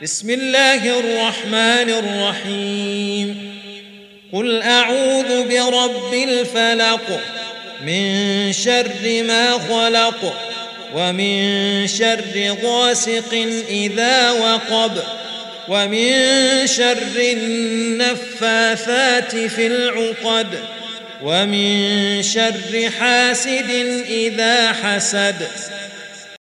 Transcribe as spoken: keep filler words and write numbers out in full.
بسم الله الرحمن الرحيم قل أعوذ برب الفلق من شر ما خلق ومن شر غاسق إذا وقب ومن شر النفاثات في العقد ومن شر حاسد إذا حسد